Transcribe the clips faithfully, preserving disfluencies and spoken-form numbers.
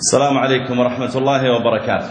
السلام عليكم ورحمة الله وبركاته.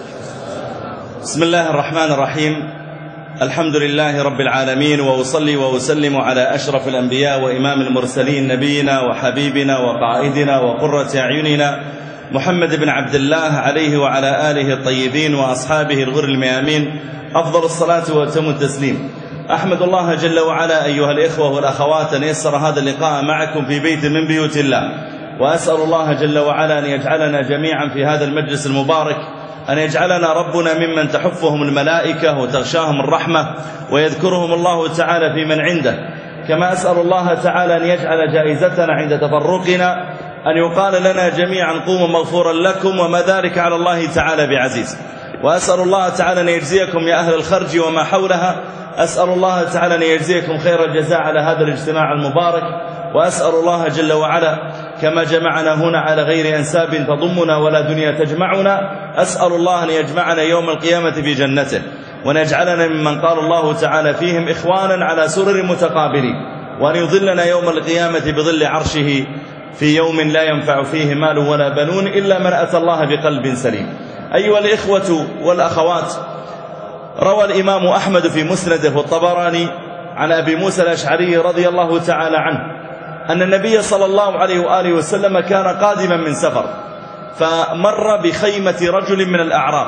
بسم الله الرحمن الرحيم. الحمد لله رب العالمين، وأصلي وأسلم على أشرف الأنبياء وإمام المرسلين نبينا وحبيبنا وقائدنا وقرة أعيننا محمد بن عبد الله عليه وعلى آله الطيبين وأصحابه الغر الميامين أفضل الصلاة وأتم التسليم. أحمد الله جل وعلا أيها الإخوة والأخوات أن يسر هذا اللقاء معكم في بيت من بيوت الله، وأسأل الله جل وعلا أن يجعلنا جميعا في هذا المجلس المبارك، أن يجعلنا ربنا ممن تحفهم الملائكة وتغشاهم الرحمة ويذكرهم الله تعالى في من عنده. كما أسأل الله تعالى أن يجعل جائزتنا عند تفرقنا أن يقال لنا جميعا قوموا مغفورا لكم وما ذلك على الله تعالى بعزيز. وأسأل الله تعالى أن يجزيكم يا أهل الخرج وما حولها، أسأل الله تعالى أن يجزيكم خير الجزاء على هذا الاجتماع المبارك. وأسأل الله جل وعلا كما جمعنا هنا على غير أنساب تضمنا ولا دنيا تجمعنا، أسأل الله أن يجمعنا يوم القيامة في جنته، وأن يجعلنا ممن قال الله تعالى فيهم إخوانا على سرر متقابلين، وأن يظلنا يوم القيامة بظل عرشه في يوم لا ينفع فيه مال ولا بنون إلا من أتى الله بقلب سليم. أيها الإخوة والأخوات، روى الإمام أحمد في مسنده والطبراني عن أبي موسى الأشعري رضي الله تعالى عنه أن النبي صلى الله عليه وآله وسلم كان قادما من سفر، فمر بخيمة رجل من الأعراب،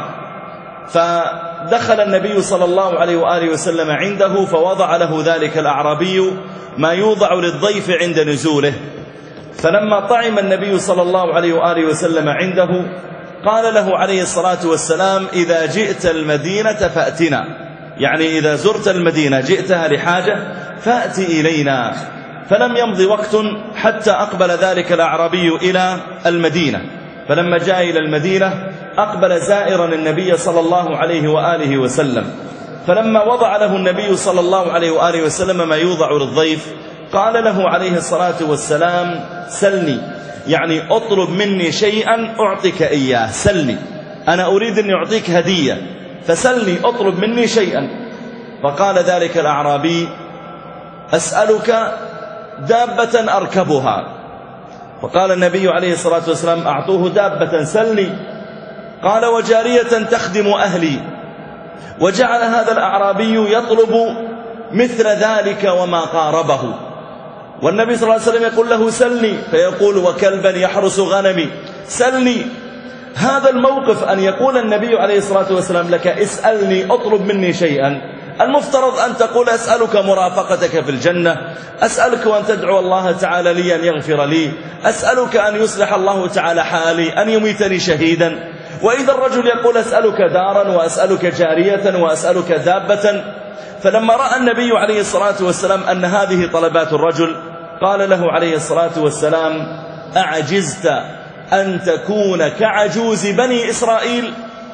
فدخل النبي صلى الله عليه وآله وسلم عنده، فوضع له ذلك الأعرابي ما يوضع للضيف عند نزوله. فلما طعم النبي صلى الله عليه وآله وسلم عنده قال له عليه الصلاة والسلام: إذا جئت المدينة فأتنا، يعني إذا زرت المدينة جئتها لحاجة فأت إلينا. فلم يمضي وقت حتى أقبل ذلك الأعرابي إلى المدينة، فلما جاء إلى المدينة أقبل زائرا النبي صلى الله عليه وآله وسلم، فلما وضع له النبي صلى الله عليه وآله وسلم ما يوضع للضيف قال له عليه الصلاة والسلام: سلني، يعني أطلب مني شيئا أعطيك إياه، سلني، أنا أريد أن أعطيك هدية، فسلني أطلب مني شيئا. فقال ذلك الأعرابي: أسألك دابة أركبها. فقال النبي عليه الصلاة والسلام: أعطوه دابة، سلني. قال: وجارية تخدم أهلي. وجعل هذا الأعرابي يطلب مثل ذلك وما قاربه، والنبي صلى الله عليه وسلم يقول له: سلني، فيقول: وكلبا يحرس غنمي، سلني. هذا الموقف أن يقول النبي عليه الصلاة والسلام لك: اسألني، أطلب مني شيئا، المفترض أن تقول: أسألك مرافقتك في الجنة، أسألك أن تدعو الله تعالى لي أن يغفر لي، أسألك أن يصلح الله تعالى حالي، أن يميتني شهيدا. وإذا الرجل يقول: أسألك دارا، وأسألك جارية، وأسألك دابة. فلما رأى النبي عليه الصلاة والسلام أن هذه طلبات الرجل قال له عليه الصلاة والسلام: أعجزت أن تكون كعجوز بني إسرائيل؟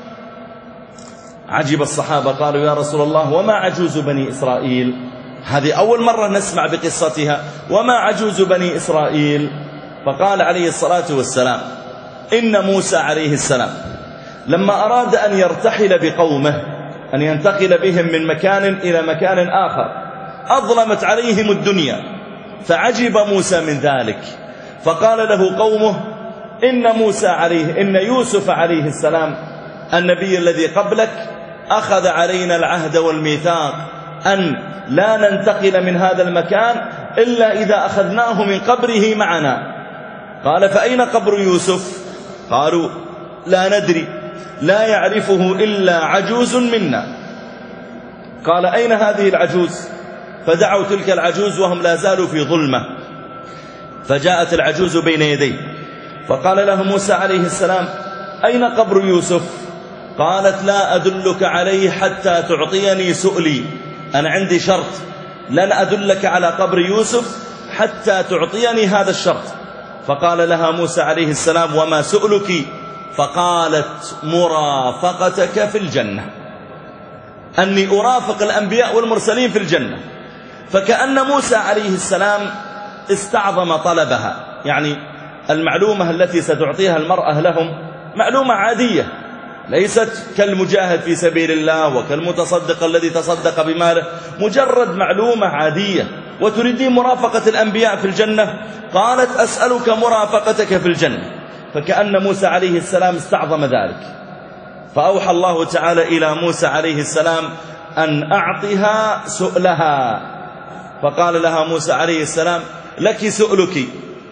عجب الصحابة، قالوا: يا رسول الله، وما عجوز بني إسرائيل؟ هذه أول مرة نسمع بقصتها، وما عجوز بني إسرائيل؟ فقال عليه الصلاة والسلام: إن موسى عليه السلام لما أراد أن يرتحل بقومه، أن ينتقل بهم من مكان إلى مكان آخر، أظلمت عليهم الدنيا، فعجب موسى من ذلك، فقال له قومه: إن موسى عليه إن يوسف عليه السلام النبي الذي قبلك أخذ علينا العهد والميثاق أن لا ننتقل من هذا المكان إلا إذا أخذناه من قبره معنا. قال: فأين قبر يوسف؟ قالوا: لا ندري، لا يعرفه إلا عجوز منا. قال: أين هذه العجوز؟ فدعوا تلك العجوز وهم لا زالوا في ظلمة، فجاءت العجوز بين يديه، فقال له موسى عليه السلام: أين قبر يوسف؟ قالت: لا أدلك عليه حتى تعطيني سؤلي، أنا عندي شرط، لن أدلك على قبر يوسف حتى تعطيني هذا الشرط. فقال لها موسى عليه السلام: وما سؤلك؟ فقالت: مرافقتك في الجنة، أني أرافق الأنبياء والمرسلين في الجنة. فكأن موسى عليه السلام استعظم طلبها، يعني المعلومة التي ستعطيها المرأة لهم معلومة عادية، ليست كالمجاهد في سبيل الله وكالمتصدق الذي تصدق بماله، مجرد معلومة عادية، وتريدين مرافقة الأنبياء في الجنة. قالت: أسألك مرافقتك في الجنة. فكأن موسى عليه السلام استعظم ذلك، فأوحى الله تعالى إلى موسى عليه السلام أن أعطها سؤلها، فقال لها موسى عليه السلام لك سؤلك.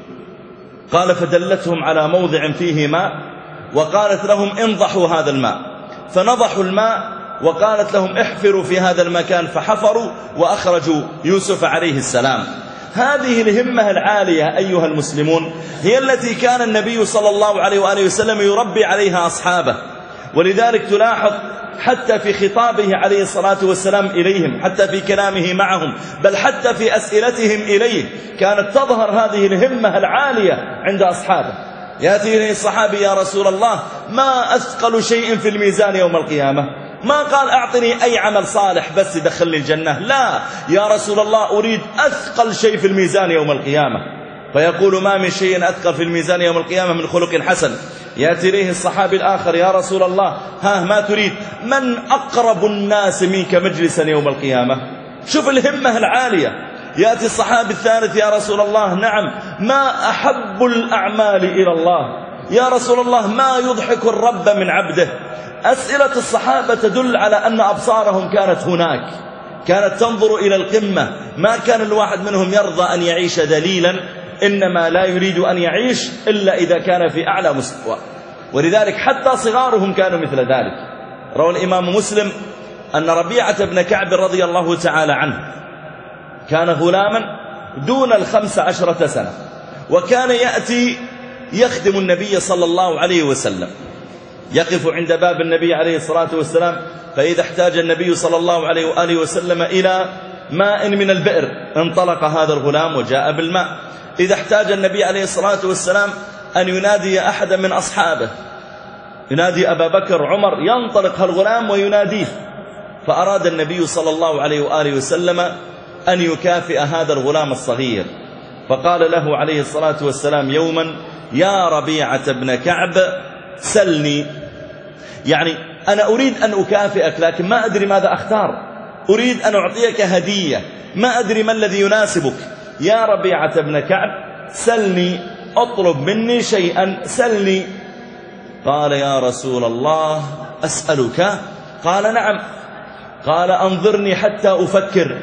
قال فدلتهم على موضع فيه ماء وقالت لهم انضحوا هذا الماء، فنضحوا الماء وقالت لهم احفروا في هذا المكان، فحفروا وأخرجوا يوسف عليه السلام. هذه الهمة العالية أيها المسلمون هي التي كان النبي صلى الله عليه وآله وسلم يربي عليها أصحابه، ولذلك تلاحظ حتى في خطابه عليه الصلاة والسلام إليهم، حتى في كلامه معهم، بل حتى في أسئلتهم إليه كانت تظهر هذه الهمة العالية عند أصحابه. يأتي إليه الصحابي يا رسول الله ما أثقل شيء في الميزان يوم القيامة؟ ما قال أعطني أي عمل صالح بس يدخلني الجنة، لا يا رسول الله أريد أثقل شيء في الميزان يوم القيامة. فيقول ما من شيء أثقل في الميزان يوم القيامة من خلق حسن. يأتي إليه الصحابي الآخر يا رسول الله ها ما تريد؟ من أقرب الناس منك مجلسا يوم القيامة؟ شوف الهمة العالية. يأتي الصحابي الثالث يا رسول الله نعم ما أحب الأعمال إلى الله؟ يا رسول الله ما يضحك الرب من عبده؟ أسئلة الصحابة تدل على أن أبصارهم كانت هناك، كانت تنظر إلى القمة. ما كان الواحد منهم يرضى أن يعيش ذليلا، إنما لا يريد أن يعيش إلا إذا كان في أعلى مستوى. ولذلك حتى صغارهم كانوا مثل ذلك. روى الإمام مسلم أن ربيعة بن كعب رضي الله تعالى عنه كان غلاما دون الخمس عشرة سنة، وكان يأتي يخدم النبي صلى الله عليه وسلم، يقف عند باب النبي عليه الصلاة والسلام، فإذا احتاج النبي صلى الله عليه وآله وسلم إلى ماء من البئر انطلق هذا الغلام وجاء بالماء. إذا احتاج النبي عليه الصلاة والسلام أن ينادي أحدا من أصحابه، ينادي أبا بكر عمر، ينطلق الغلام ويناديه. فأراد النبي صلى الله عليه وآله وسلم أن يكافئ هذا الغلام الصغير، فقال له عليه الصلاة والسلام يوما يا ربيعة بن كعب سلني، يعني أنا أريد أن أكافئك لكن ما أدري ماذا أختار، أريد أن أعطيك هدية ما أدري ما الذي يناسبك. يا ربيعة بن كعب سلني، أطلب مني شيئا سلني. قال يا رسول الله أسألك؟ قال نعم. قال أنظرني حتى أفكر.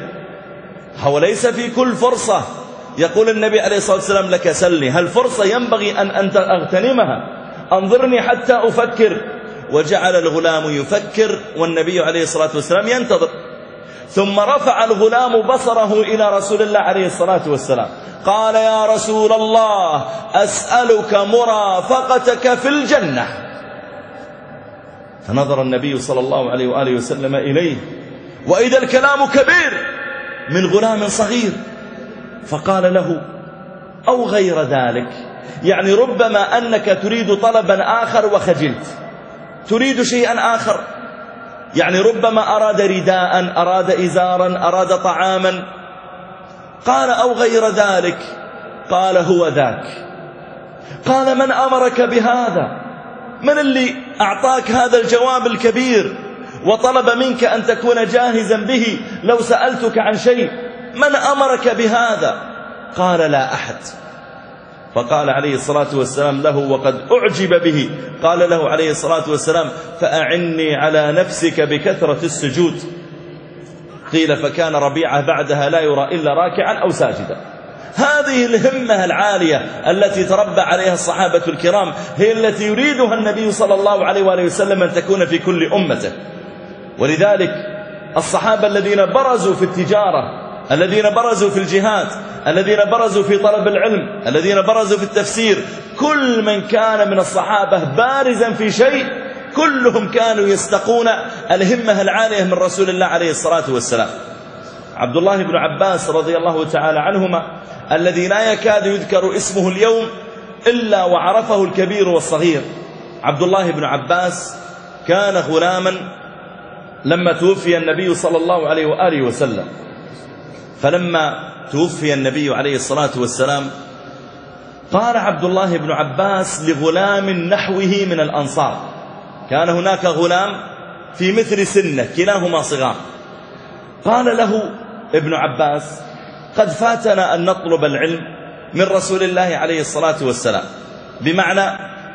هو ليس في كل فرصة يقول النبي عليه الصلاة والسلام لك سلني، هل فرصة ينبغي أن أنت أغتنمها؟ أنظرني حتى أفكر. وجعل الغلام يفكر والنبي عليه الصلاة والسلام ينتظر. ثم رفع الغلام بصره إلى رسول الله عليه الصلاة والسلام قال يا رسول الله أسألك مرافقتك في الجنة. فنظر النبي صلى الله عليه وآله وسلم إليه وإذا الكلام كبير من غلام صغير، فقال له أو غير ذلك، يعني ربما أنك تريد طلبا آخر وخجلت، تريد شيئا آخر، يعني ربما أراد رداء، أراد إزارا، أراد طعاما. قال أو غير ذلك، قال هو ذاك. قال من أمرك بهذا؟ من اللي أعطاك هذا الجواب الكبير وطلب منك أن تكون جاهزا به لو سألتك عن شيء؟ من أمرك بهذا؟ قال لا أحد. فقال عليه الصلاة والسلام له وقد أعجب به، قال له عليه الصلاة والسلام فأعني على نفسك بكثرة السجود. قيل فكان ربيعة بعدها لا يرى إلا راكعا أو ساجدا. هذه الهمة العالية التي تربى عليها الصحابة الكرام هي التي يريدها النبي صلى الله عليه وآله وسلم أن تكون في كل أمته. ولذلك الصحابة الذين برزوا في التجارة، الذين برزوا في الجهاد، الذين برزوا في طلب العلم، الذين برزوا في التفسير، كل من كان من الصحابة بارزا في شيء كلهم كانوا يستقون الهمة العالية من رسول الله عليه الصلاة والسلام. عبد الله بن عباس رضي الله تعالى عنهما الذي لا يكاد يذكر اسمه اليوم إلا وعرفه الكبير والصغير. عبد الله بن عباس كان غلاما لما توفي النبي صلى الله عليه وآله وسلم، فلما توفي النبي عليه الصلاة والسلام قال عبد الله بن عباس لغلام نحوه من الأنصار، كان هناك غلام في مثل سنه كلاهما صغار، قال له ابن عباس قد فاتنا أن نطلب العلم من رسول الله عليه الصلاة والسلام، بمعنى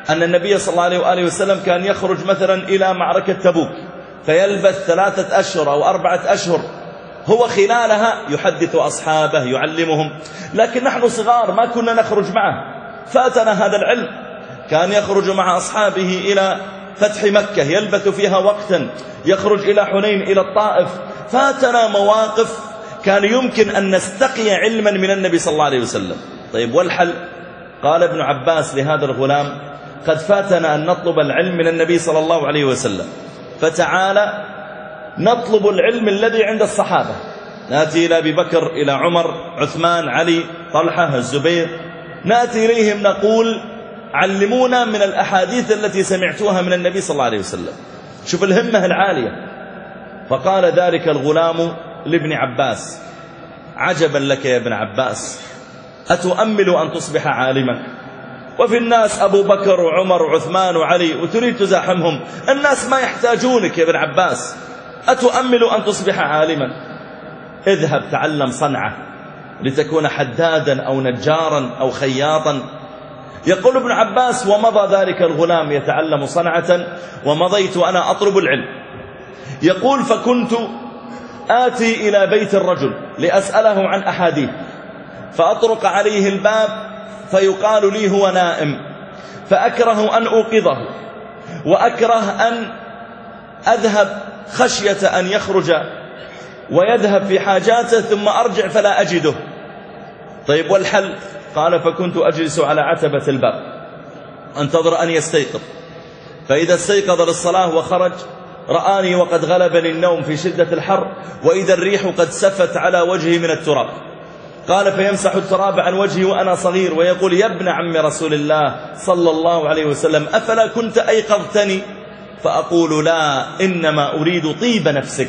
أن النبي صلى الله عليه وآله وسلم كان يخرج مثلا إلى معركة تبوك فيلبث ثلاثة أشهر أو أربعة أشهر، هو خلالها يحدث أصحابه يعلمهم، لكن نحن صغار ما كنا نخرج معه، فاتنا هذا العلم. كان يخرج مع أصحابه إلى فتح مكة يلبث فيها وقتا، يخرج إلى حنين إلى الطائف، فاتنا مواقف كان يمكن أن نستقي علما من النبي صلى الله عليه وسلم. طيب والحل؟ قال ابن عباس لهذا الغلام: قد فاتنا أن نطلب العلم من النبي صلى الله عليه وسلم، فتعالى نطلب العلم الذي عند الصحابة، نأتي إلى أبي بكر، إلى عمر، عثمان، علي، طلحة، الزبير، نأتي إليهم نقول: علمونا من الأحاديث التي سمعتوها من النبي صلى الله عليه وسلم. شوف الهمة العالية. فقال ذلك الغلام لابن عباس: عجبا لك يا ابن عباس، أتؤمل أن تصبح عالما؟ وفي الناس أبو بكر وعمر وعثمان وعلي وتريد تزاحمهم، الناس ما يحتاجونك يا ابن عباس، أتؤمل أن تصبح عالما؟ اذهب تعلم صنعة لتكون حدادا أو نجارا أو خياطا. يقول ابن عباس: ومضى ذلك الغلام يتعلم صنعة ومضيت أنا أطلب العلم. يقول: فكنت آتي إلى بيت الرجل لأسأله عن أحاديث، فأطرق عليه الباب فيقال لي هو نائم، فأكره أن أوقظه، وأكره أن أذهب خشية أن يخرج ويذهب في حاجاته ثم أرجع فلا أجده. طيب والحل؟ قال: فكنت أجلس على عتبة الباب أنتظر أن يستيقظ، فإذا استيقظ للصلاة وخرج رآني وقد غلبني النوم في شدة الحر، وإذا الريح قد سفت على وجهي من التراب. قال: فيمسح التراب عن وجهي وأنا صغير ويقول: يا ابن عم رسول الله صلى الله عليه وسلم، أفلا كنت أيقظتني؟ فأقول: لا، إنما أريد طيب نفسك.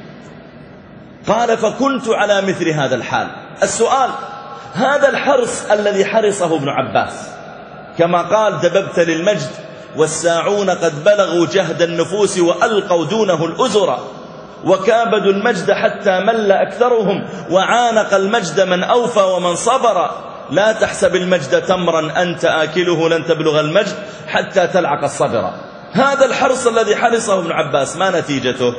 قال: فكنت على مثل هذا الحال. السؤال: هذا الحرص الذي حرصه ابن عباس، كما قال: دببت للمجد والساعون قد بلغوا جهد النفوس وألقوا دونه الأزر، وكابدوا المجد حتى مل أكثرهم، وعانق المجد من أوفى ومن صبر. لا تحسب المجد تمرا أنت آكله، لن تبلغ المجد حتى تلعق الصبر. هذا الحرص الذي حرصه ابن عباس ما نتيجته؟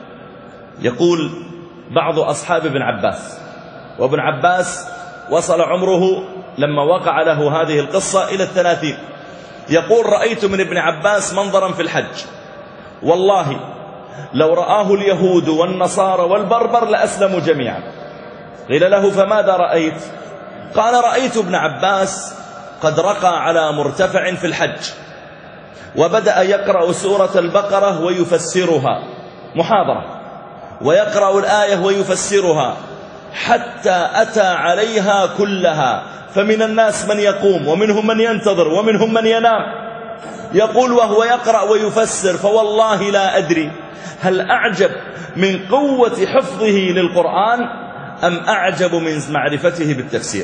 يقول بعض أصحاب ابن عباس، وابن عباس وصل عمره لما وقع له هذه القصة إلى الثلاثين، يقول: رأيت من ابن عباس منظرا في الحج، والله لو رآه اليهود والنصارى والبربر لأسلموا جميعا. قيل له: فماذا رأيت؟ قال: رأيت ابن عباس قد رقى على مرتفع في الحج، وبدأ يقرأ سورة البقرة ويفسرها محاضرة، ويقرأ الآية ويفسرها حتى أتى عليها كلها، فمن الناس من يقوم ومنهم من ينتظر ومنهم من ينام. يقول وهو يقرأ ويفسر: فوالله لا أدري هل أعجب من قوة حفظه للقرآن أم أعجب من معرفته بالتفسير.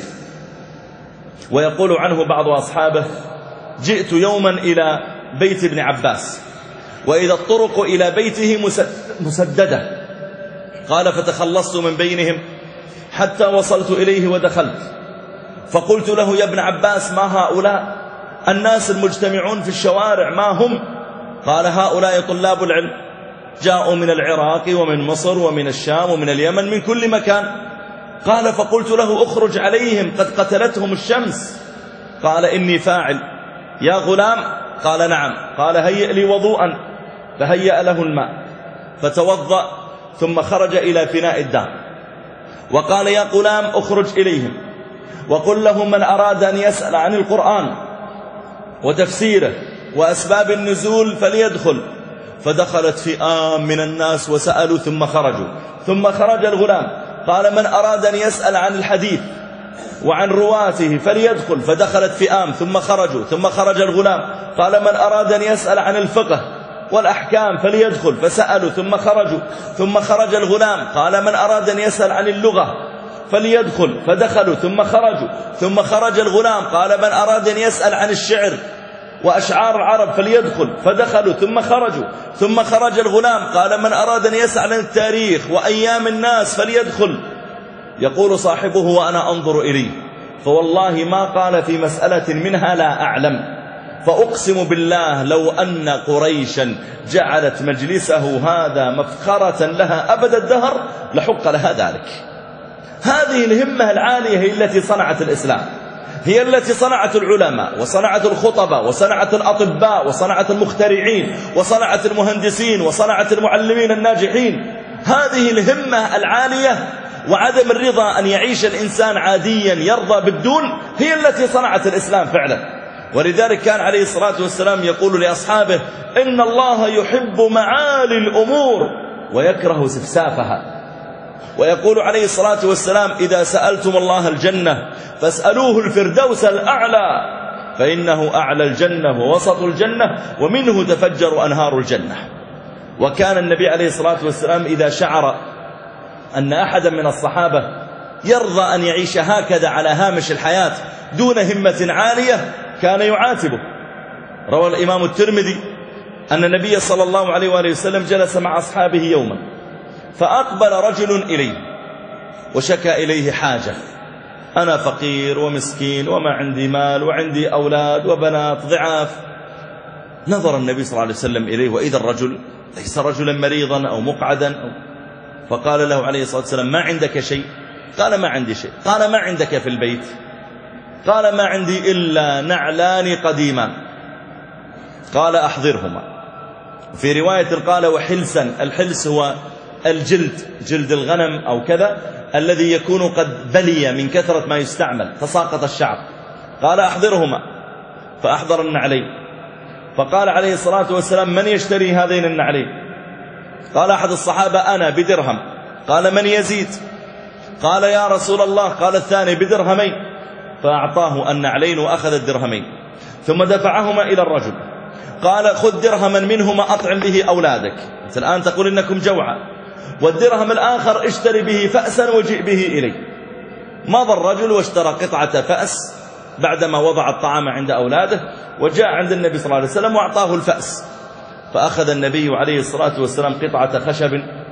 ويقول عنه بعض أصحابه: جئت يوما إلى بيت ابن عباس وإذا الطرق إلى بيته مسددة، قال: فتخلصت من بينهم حتى وصلت إليه ودخلت، فقلت له: يا ابن عباس، ما هؤلاء الناس المجتمعون في الشوارع ما هم؟ قال: هؤلاء طلاب العلم، جاءوا من العراق ومن مصر ومن الشام ومن اليمن، من كل مكان. قال: فقلت له: اخرج عليهم قد قتلتهم الشمس. قال: إني فاعل. يا غلام؟ قال: نعم. قال: هيئ لي وضوءا، فهيأ له الماء فتوضأ، ثم خرج إلى فناء الدار وقال: يا غلام اخرج إليهم وقل لهم من أراد أن يسأل عن القرآن وتفسيره وأسباب النزول فليدخل. فدخلت فئام من الناس وسألوا ثم خرجوا، ثم خرج الغلام قال: من أراد أن يسأل عن الحديث وعن رواته فليدخل. فدخلت فئام ثم خرجوا، ثم خرج الغلام قال: من أراد أن يسأل عن الفقه والأحكام فليدخل. فسألوا ثم خرجوا، ثم خرج الغلام قال: من أراد أن يسأل عن اللغة فليدخل. فدخلوا ثم خرجوا، ثم خرج الغلام قال: من أراد أن يسأل عن الشعر وأشعار العرب فليدخل. فدخلوا ثم خرجوا، ثم خرج الغلام قال: من أراد أن يسأل عن التاريخ وأيام الناس فليدخل. يقول صاحبه وأنا أنظر إليه، فوالله ما قال في مسألة منها لا أعلم، فأقسم بالله لو أن قريشا جعلت مجلسه هذا مفخرة لها أبد الدهر لحق لها ذلك. هذه الهمة العالية هي التي صنعت الإسلام، هي التي صنعت العلماء وصنعت الخطباء وصنعت الأطباء وصنعت المخترعين وصنعت المهندسين وصنعت المعلمين الناجحين. هذه الهمة العالية وعدم الرضا أن يعيش الإنسان عاديا يرضى بالدون هي التي صنعت الإسلام فعلا. ولذلك كان عليه الصلاة والسلام يقول لأصحابه: إن الله يحب معالي الأمور ويكره سفسافها. ويقول عليه الصلاة والسلام: إذا سألتم الله الجنة فاسألوه الفردوس الأعلى، فإنه أعلى الجنة ووسط الجنة ومنه تفجر أنهار الجنة. وكان النبي عليه الصلاة والسلام إذا شعر أن أحدا من الصحابة يرضى أن يعيش هكذا على هامش الحياة دون همة عالية كان يعاتبه. روى الإمام الترمذي أن النبي صلى الله عليه وآله وسلم جلس مع أصحابه يوما، فأقبل رجل إليه وشكى إليه حاجة: أنا فقير ومسكين وما عندي مال وعندي أولاد وبنات ضعاف. نظر النبي صلى الله عليه وسلم إليه وإذا الرجل ليس رجلا مريضا أو مقعدا أو فقال له عليه الصلاة والسلام: ما عندك شيء؟ قال: ما عندي شيء. قال: ما عندك في البيت؟ قال: ما عندي إلا نعلان قديما. قال: أحضرهما. في رواية قال: وحلسا. الحلس هو الجلد، جلد الغنم أو كذا، الذي يكون قد بلي من كثرة ما يستعمل تساقط الشعر. قال: أحضرهما. فأحضر النعلين. فقال عليه الصلاة والسلام: من يشتري هذين النعلين؟ قال أحد الصحابة: أنا بدرهم. قال: من يزيد؟ قال: يا رسول الله. قال الثاني: بدرهمين. فأعطاه النعلين وأخذ الدرهمين ثم دفعهما إلى الرجل. قال: خذ درهما منهما أطعم به أولادك، أنت الآن تقول إنكم جوعى، والدرهم الآخر اشتري به فأسا وجئ به إلي. مضى الرجل واشترى قطعة فأس بعدما وضع الطعام عند أولاده، وجاء عند النبي صلى الله عليه وسلم وأعطاه الفأس. فأخذ النبي عليه الصلاة والسلام قطعة خشب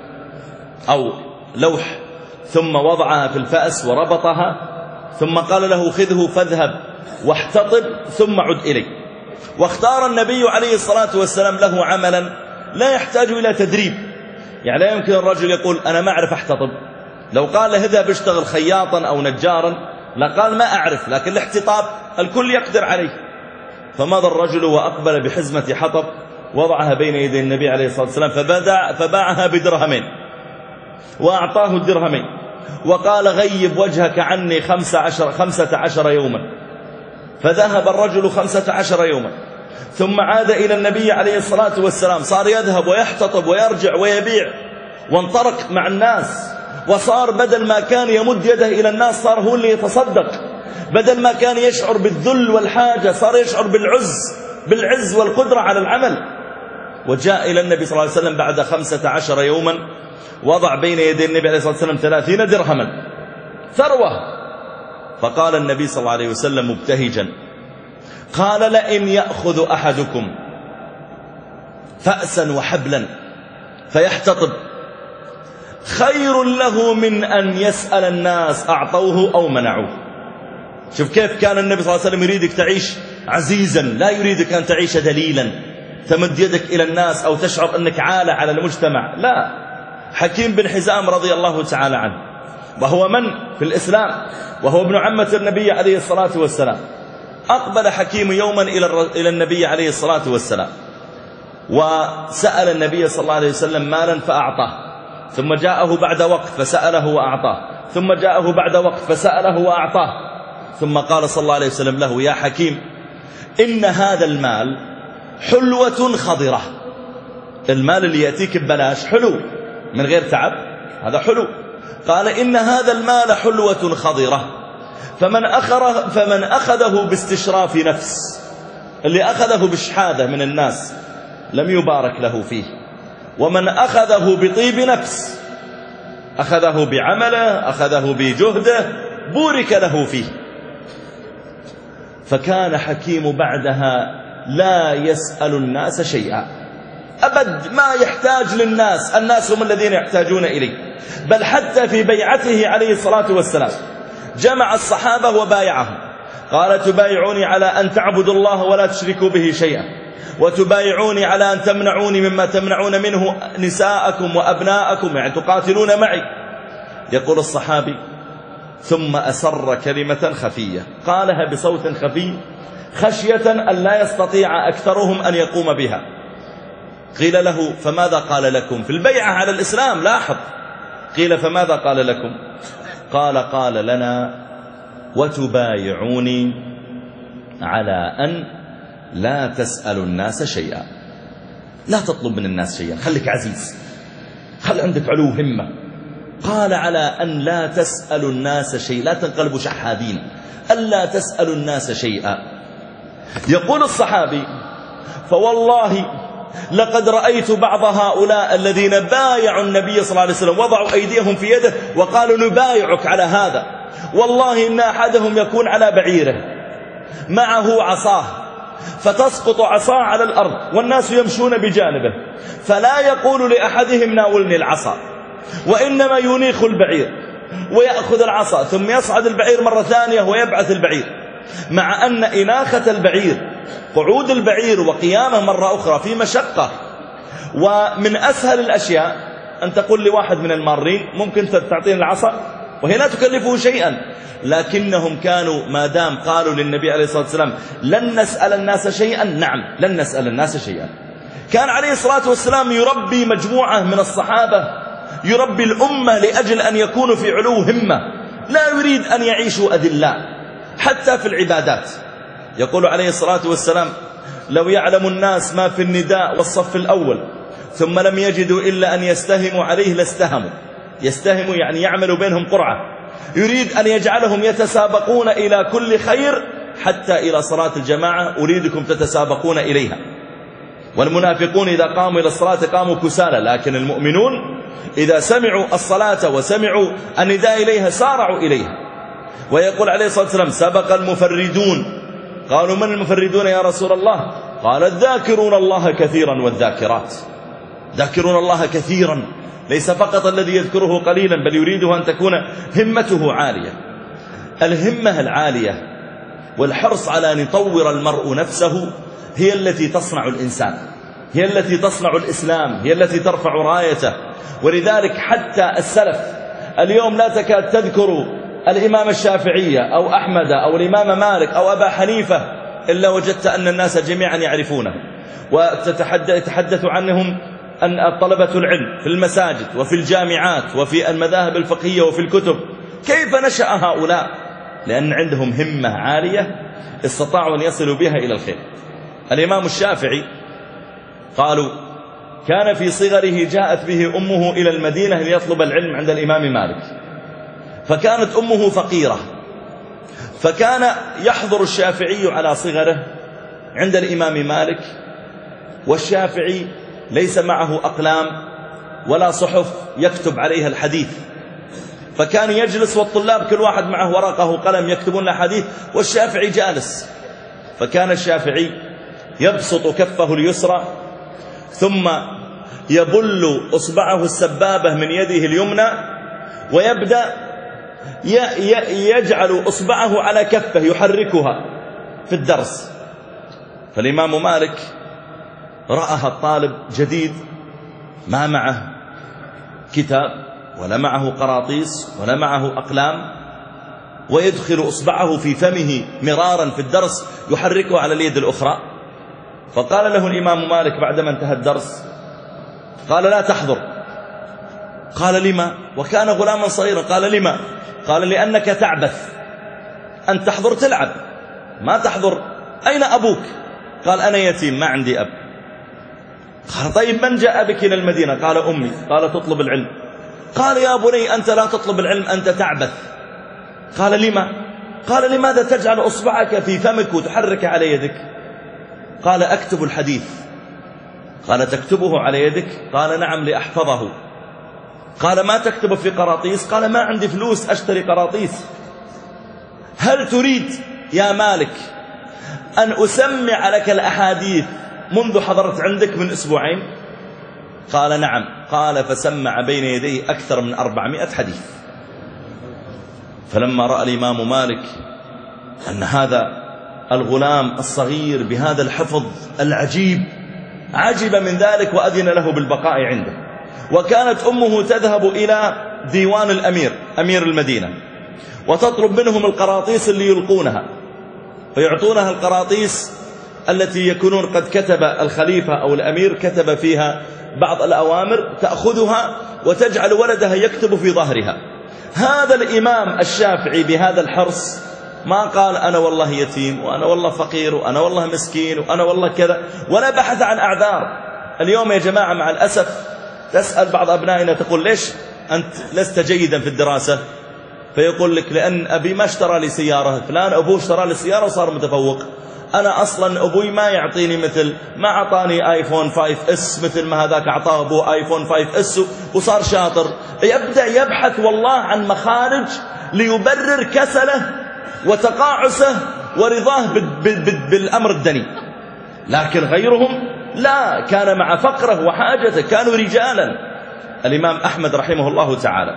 أو لوح ثم وضعها في الفأس وربطها، ثم قال له: خذه فاذهب واحتطب ثم عد إلي. واختار النبي عليه الصلاة والسلام له عملا لا يحتاج إلى تدريب. يعني لا يمكن الرجل يقول: أنا ما أعرف أحتطب. لو قال له اذهب اشتغل خياطا أو نجارا لقال: ما أعرف، لكن الاحتطاب الكل يقدر عليه. فمضى الرجل وأقبل بحزمة حطب وضعها بين يدي النبي عليه الصلاة والسلام، فبدأ فباعها بدرهمين وأعطاه الدرهمين وقال: غيب وجهك عني خمسة عشر, خمسة عشر يوما. فذهب الرجل خمسة عشر يوما ثم عاد إلى النبي عليه الصلاة والسلام. صار يذهب ويحتطب ويرجع ويبيع وانطرق مع الناس، وصار بدل ما كان يمد يده إلى الناس صار هو اللي يتصدق، بدل ما كان يشعر بالذل والحاجة صار يشعر بالعز بالعز والقدرة على العمل. وجاء إلى النبي صلى الله عليه وسلم بعد خمسة عشر يوما، وضع بين يدي النبي عليه الصلاة والسلام ثلاثين درهما ثروة. فقال النبي صلى الله عليه وسلم مبتهجا، قال: لئن يأخذ أحدكم فأسا وحبلا فيحتطب خير له من أن يسأل الناس أعطوه أو منعوه. شوف كيف كان النبي صلى الله عليه وسلم يريدك تعيش عزيزا، لا يريدك أن تعيش دليلا تمد يدك إلى الناس أو تشعر أنك عالة على المجتمع. لا، حكيم بن حزام رضي الله تعالى عنه، وهو من في الإسلام وهو ابن عمة النبي عليه الصلاة والسلام، أقبل حكيم يوما إلى النبي عليه الصلاة والسلام وسأل النبي صلى الله عليه وسلم مالا فأعطاه، ثم جاءه بعد وقت فسأله وأعطاه، ثم جاءه بعد وقت فسأله وأعطاه، ثم قال صلى الله عليه وسلم له: يا حكيم، إن هذا المال حلوة خضرة. المال اللي يأتيك ببلاش حلو من غير تعب، هذا حلو. قال: إن هذا المال حلوة خضرة، فمن أخذه, فمن أخذه باستشراف نفس، اللي أخذه بشحاذة من الناس لم يبارك له فيه، ومن أخذه بطيب نفس، أخذه بعمله، أخذه بجهده، بورك له فيه. فكان حكيم بعدها لا يسأل الناس شيئا أبد، ما يحتاج للناس، الناس هم الذين يحتاجون إليه. بل حتى في بيعته عليه الصلاة والسلام جمع الصحابة وبايعهم، قال تبايعوني على أن تعبدوا الله ولا تشركوا به شيئا، وتبايعوني على أن تمنعوني مما تمنعون منه نساءكم وأبناءكم، يعني تقاتلون معي. يقول الصحابي ثم أسر كلمة خفية، قالها بصوت خفي خشية أن لا يستطيع أكثرهم أن يقوم بها. قيل له فماذا قال لكم في البيعة على الإسلام؟ لاحظ، قيل فماذا قال لكم؟ قال قال لنا وتبايعوني على أن لا تسألوا الناس شيئا، لا تطلب من الناس شيئا، خليك عزيز، خل عندك علو همة. قال على أن لا تسألوا الناس شيئا، لا تنقلبوا شحاذين، ألا تسألوا الناس شيئا. يقول الصحابي فوالله لقد رأيت بعض هؤلاء الذين بايعوا النبي صلى الله عليه وسلم وضعوا أيديهم في يده وقالوا نبايعك على هذا، والله إن أحدهم يكون على بعيره معه عصاه فتسقط عصاه على الأرض والناس يمشون بجانبه، فلا يقول لأحدهم ناولني العصا، وإنما ينيخ البعير ويأخذ العصا ثم يصعد البعير مرة ثانية ويبعث البعير، مع أن إناخة البعير قعود البعير وقيامه مرة أخرى في مشقة. ومن أسهل الأشياء أن تقول لواحد من المارين ممكن تعطيني العصا، وهي لا تكلفه شيئا، لكنهم كانوا ما دام قالوا للنبي عليه الصلاة والسلام لن نسأل الناس شيئا، نعم لن نسأل الناس شيئا. كان عليه الصلاة والسلام يربي مجموعة من الصحابة، يربي الأمة لأجل أن يكونوا في علو همة، لا يريد أن يعيشوا أذلاء حتى في العبادات. يقول عليه الصلاة والسلام لو يعلم الناس ما في النداء والصف الأول ثم لم يجدوا إلا أن يستهموا عليه لاستهموا. يستهموا يعني يعملوا بينهم قرعة، يريد أن يجعلهم يتسابقون إلى كل خير حتى إلى صلاة الجماعة أريدكم تتسابقون إليها. والمنافقون إذا قاموا إلى الصلاة قاموا كسالى، لكن المؤمنون إذا سمعوا الصلاة وسمعوا النداء إليها سارعوا إليها. ويقول عليه الصلاة والسلام سبق المفردون. قالوا من المفردون يا رسول الله؟ قال الذاكرون الله كثيرا والذاكرات. ذاكرون الله كثيرا، ليس فقط الذي يذكره قليلا، بل يريده أن تكون همته عالية. الهمة العالية والحرص على أن يطور المرء نفسه هي التي تصنع الإنسان، هي التي تصنع الإسلام، هي التي ترفع رايته. ولذلك حتى السلف اليوم لا تكاد تذكر الإمام الشافعية أو أحمد أو الإمام مالك أو أبا حنيفة إلا وجدت أن الناس جميعا يعرفونه، ويتحدث عنهم أن طلبة العلم في المساجد وفي الجامعات وفي المذاهب الفقهية وفي الكتب. كيف نشأ هؤلاء؟ لأن عندهم همة عالية استطاعوا أن يصلوا بها إلى الخير. الإمام الشافعي قالوا كان في صغره جاءت به أمه إلى المدينة ليطلب العلم عند الإمام مالك، فكانت أمه فقيرة، فكان يحضر الشافعي على صغره عند الإمام مالك، والشافعي ليس معه أقلام ولا صحف يكتب عليها الحديث، فكان يجلس والطلاب كل واحد معه ورقة وقلم يكتبون له حديث والشافعي جالس. فكان الشافعي يبسط كفه اليسرى ثم يبل أصبعه السبابة من يده اليمنى ويبدأ يجعل أصبعه على كفه يحركها في الدرس. فالإمام مالك رأها الطالب جديد ما معه كتاب ولا معه قراطيس ولا معه أقلام، ويدخل أصبعه في فمه مرارا في الدرس يحركه على اليد الأخرى. فقال له الإمام مالك بعدما انتهى الدرس، قال لا تحضر. قال لما؟ وكان غلاما صغيرا. قال لما؟ قال لأنك تعبث، أن تحضر تلعب ما تحضر. أين أبوك؟ قال أنا يتيم ما عندي أب. قال طيب من جاء بك إلى المدينة؟ قال أمي. قال تطلب العلم. قال يا بني أنت لا تطلب العلم، أنت تعبث. قال لما؟ قال لماذا تجعل أصبعك في فمك وتحرك على يدك؟ قال أكتب الحديث. قال تكتبه على يدك؟ قال نعم لأحفظه. قال ما تكتب في قراطيس؟ قال ما عندي فلوس أشتري قراطيس. هل تريد يا مالك أن أسمع لك الأحاديث منذ حضرت عندك من أسبوعين؟ قال نعم. قال فسمع بين يديه أكثر من أربعمائة حديث. فلما رأى الإمام مالك أن هذا الغلام الصغير بهذا الحفظ العجيب عجب من ذلك وأذن له بالبقاء عنده. وكانت أمه تذهب إلى ديوان الأمير أمير المدينة وتطلب منهم القراطيس اللي يلقونها، فيعطونها القراطيس التي يكونون قد كتب الخليفة أو الأمير كتب فيها بعض الأوامر، تأخذها وتجعل ولدها يكتب في ظهرها. هذا الإمام الشافعي بهذا الحرص ما قال أنا والله يتيم وأنا والله فقير وأنا والله مسكين وأنا والله كذا، ولا بحث عن أعذار. اليوم يا جماعة مع الأسف تسأل بعض أبنائنا تقول ليش أنت لست جيدا في الدراسة؟ فيقول لك لأن أبي ما اشترى لي سيارة، فلان أبوه اشترى لي سيارة وصار متفوق، أنا أصلا أبوي ما يعطيني مثل ما أعطاني آيفون فايف إس مثل ما هذاك أعطاه أبوه آيفون فايف إس وصار شاطر. يبدأ يبحث والله عن مخارج ليبرر كسله وتقاعسه ورضاه بالأمر الدني. لكن غيرهم لا، كان مع فقره وحاجته كانوا رجالا. الإمام أحمد رحمه الله تعالى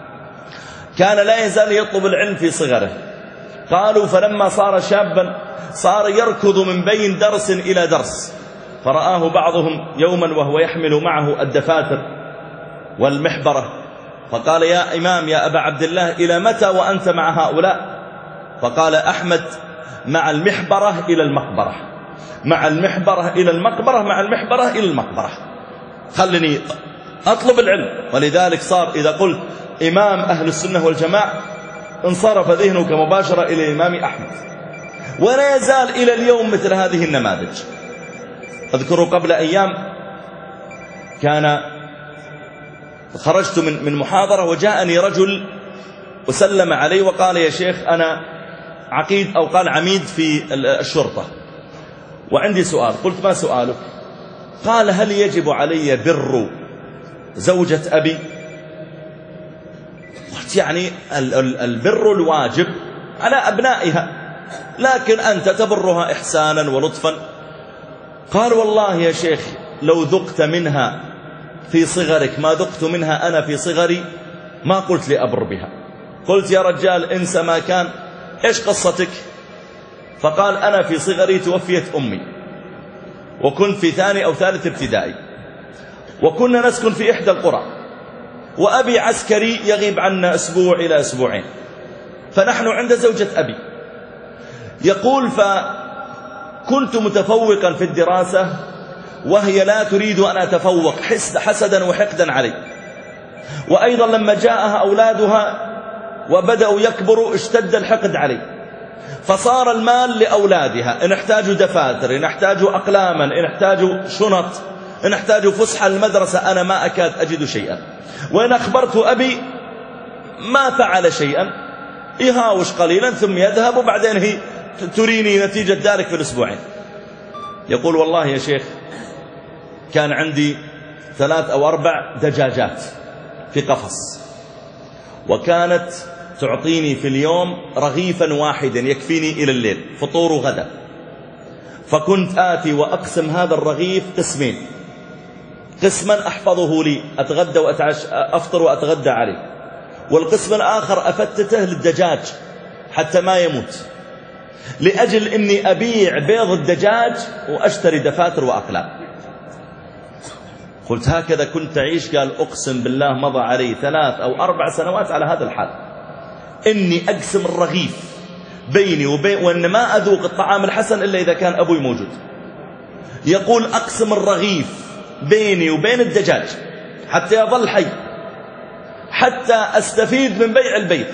كان لا يزال يطلب العلم في صغره. قالوا فلما صار شابا صار يركض من بين درس إلى درس، فرآه بعضهم يوما وهو يحمل معه الدفاتر والمحبرة، فقال يا إمام يا أبا عبد الله إلى متى وأنت مع هؤلاء؟ فقال أحمد مع المحبرة إلى المقبرة، مع المحبرة إلى المقبرة، مع المحبرة إلى المقبرة، خلني أطلب العلم. ولذلك صار إذا قلت إمام أهل السنة والجماعة انصرف ذهنك مباشرة إلى الإمام أحمد. ولا يزال إلى اليوم مثل هذه النماذج. أذكر قبل أيام كان خرجت من من محاضرة وجاءني رجل وسلم علي وقال يا شيخ أنا عقيد أو قال عميد في الشرطة وعندي سؤال. قلت ما سؤالك؟ قال هل يجب علي بر زوجة أبي؟ قلت يعني البر الواجب على أبنائها، لكن أنت تبرها إحسانا ولطفا. قال والله يا شيخ لو ذقت منها في صغرك ما ذقت منها أنا في صغري ما قلت لي أبر بها. قلت يا رجال انسى ما كان، إيش قصتك؟ فقال أنا في صغري توفيت أمي وكنت في ثاني أو ثالث ابتدائي، وكنا نسكن في إحدى القرى، وأبي عسكري يغيب عنا أسبوع إلى أسبوعين، فنحن عند زوجة أبي. يقول فكنت متفوقا في الدراسة وهي لا تريد أن أتفوق حسدا وحقدا علي. وأيضا لما جاءها أولادها وبدأوا يكبروا اشتد الحقد علي، فصار المال لأولادها، إن احتاجوا دفاتر، إن احتاجوا أقلاما، إن احتاجوا شنط، إن احتاجوا فسحة المدرسة، أنا ما أكاد أجد شيئا. وإن أخبرت أبي ما فعل شيئا، يهاوش قليلا ثم يذهب وبعدين هي تريني نتيجة ذلك في الأسبوعين. يقول والله يا شيخ كان عندي ثلاث أو أربع دجاجات في قفص، وكانت تعطيني في اليوم رغيفا واحدا يكفيني إلى الليل فطور وغدا. فكنت آتي وأقسم هذا الرغيف قسمين، قسما أحفظه لي أتغدى وأتعش أفطر وأتغدى عليه، والقسم الآخر أفتته للدجاج حتى ما يموت، لأجل أني أبيع بيض الدجاج وأشتري دفاتر وأقلام. قلت هكذا كنت أعيش؟ قال أقسم بالله مضى علي ثلاث أو أربع سنوات على هذا الحال، إني أقسم الرغيف بيني وبين، وأن ما أذوق الطعام الحسن إلا إذا كان أبوي موجود. يقول أقسم الرغيف بيني وبين الدجاج حتى يظل حي، حتى أستفيد من بيع البيت.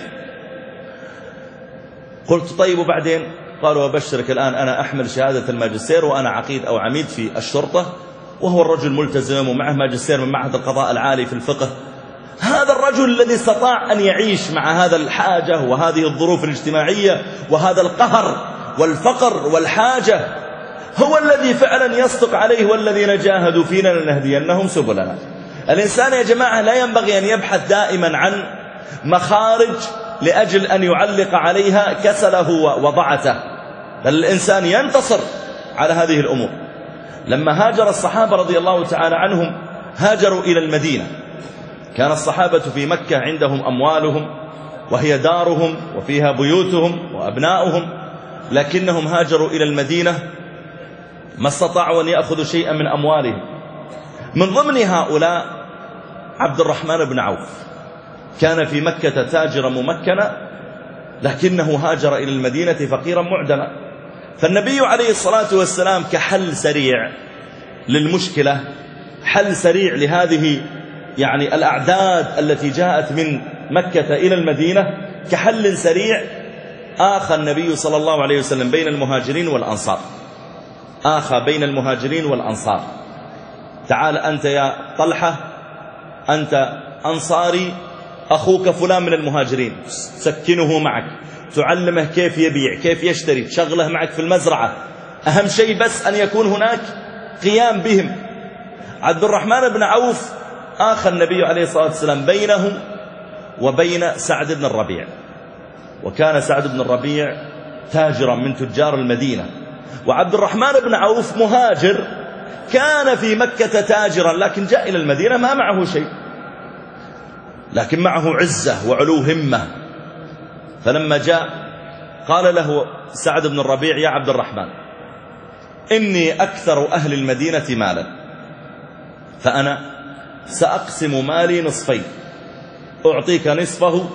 قلت طيب وبعدين؟ قالوا أبشرك الآن أنا أحمل شهادة الماجستير وأنا عقيد أو عميد في الشرطة، وهو الرجل ملتزم ومعه ماجستير من معهد القضاء العالي في الفقه. هذا الرجل الذي استطاع أن يعيش مع هذا الحاجة وهذه الظروف الاجتماعية وهذا القهر والفقر والحاجة هو الذي فعلا يصدق عليه والذين جاهدوا فينا لنهدينهم سبلنا. الإنسان يا جماعة لا ينبغي أن يبحث دائما عن مخارج لأجل أن يعلق عليها كسله وضعته، بل الإنسان ينتصر على هذه الأمور. لما هاجر الصحابة رضي الله تعالى عنهم هاجروا إلى المدينة، كان الصحابة في مكة عندهم أموالهم وهي دارهم وفيها بيوتهم وأبناؤهم، لكنهم هاجروا إلى المدينة ما استطاعوا أن يأخذوا شيئا من أموالهم. من ضمن هؤلاء عبد الرحمن بن عوف، كان في مكة تاجرا ممكنا، لكنه هاجر إلى المدينة فقيرا معدما. فالنبي عليه الصلاة والسلام كحل سريع للمشكلة، حل سريع لهذه يعني الأعداد التي جاءت من مكة إلى المدينة، كحل سريع آخى النبي صلى الله عليه وسلم بين المهاجرين والأنصار. آخى بين المهاجرين والأنصار. تعال أنت يا طلحة، أنت أنصاري، أخوك فلان من المهاجرين، سكنه معك، تعلمه كيف يبيع، كيف يشتري، تشغله معك في المزرعة، أهم شيء بس أن يكون هناك قيام بهم. عبد الرحمن بن عوف آخى النبي عليه الصلاة والسلام بينهم وبين سعد بن الربيع، وكان سعد بن الربيع تاجرا من تجار المدينة، وعبد الرحمن بن عوف مهاجر كان في مكة تاجرا، لكن جاء إلى المدينة ما معه شيء، لكن معه عزة وعلو همة. فلما جاء قال له سعد بن الربيع: يا عبد الرحمن، إني أكثر أهل المدينة مالا، فأنا سأقسم مالي نصفين، أعطيك نصفه